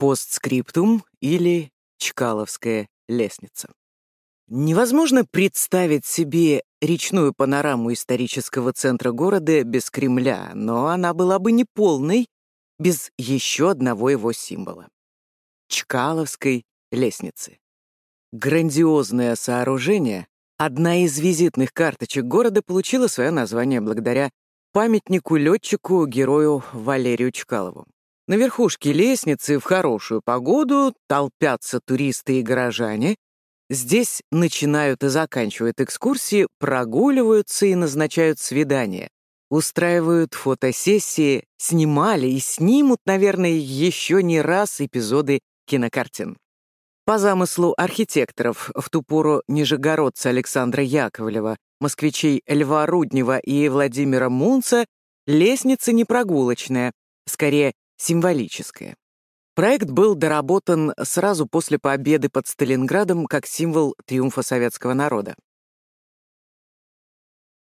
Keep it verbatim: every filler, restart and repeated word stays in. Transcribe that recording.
Постскриптум или Чкаловская лестница. Невозможно представить себе речную панораму исторического центра города без Кремля, но она была бы неполной без еще одного его символа — Чкаловской лестницы. Грандиозное сооружение, одна из визитных карточек города, получила свое название благодаря памятнику летчику-герою Валерию Чкалову. На верхушке лестницы в хорошую погоду толпятся туристы и горожане. Здесь начинают и заканчивают экскурсии, прогуливаются и назначают свидания, устраивают фотосессии, снимали и снимут, наверное, еще не раз эпизоды кинокартин. По замыслу архитекторов, в ту пору нижегородца Александра Яковлева, москвичей Льва Руднева и Владимира Мунца, лестница не прогулочная, скорее символическая. Проект был доработан сразу после победы под Сталинградом как символ триумфа советского народа.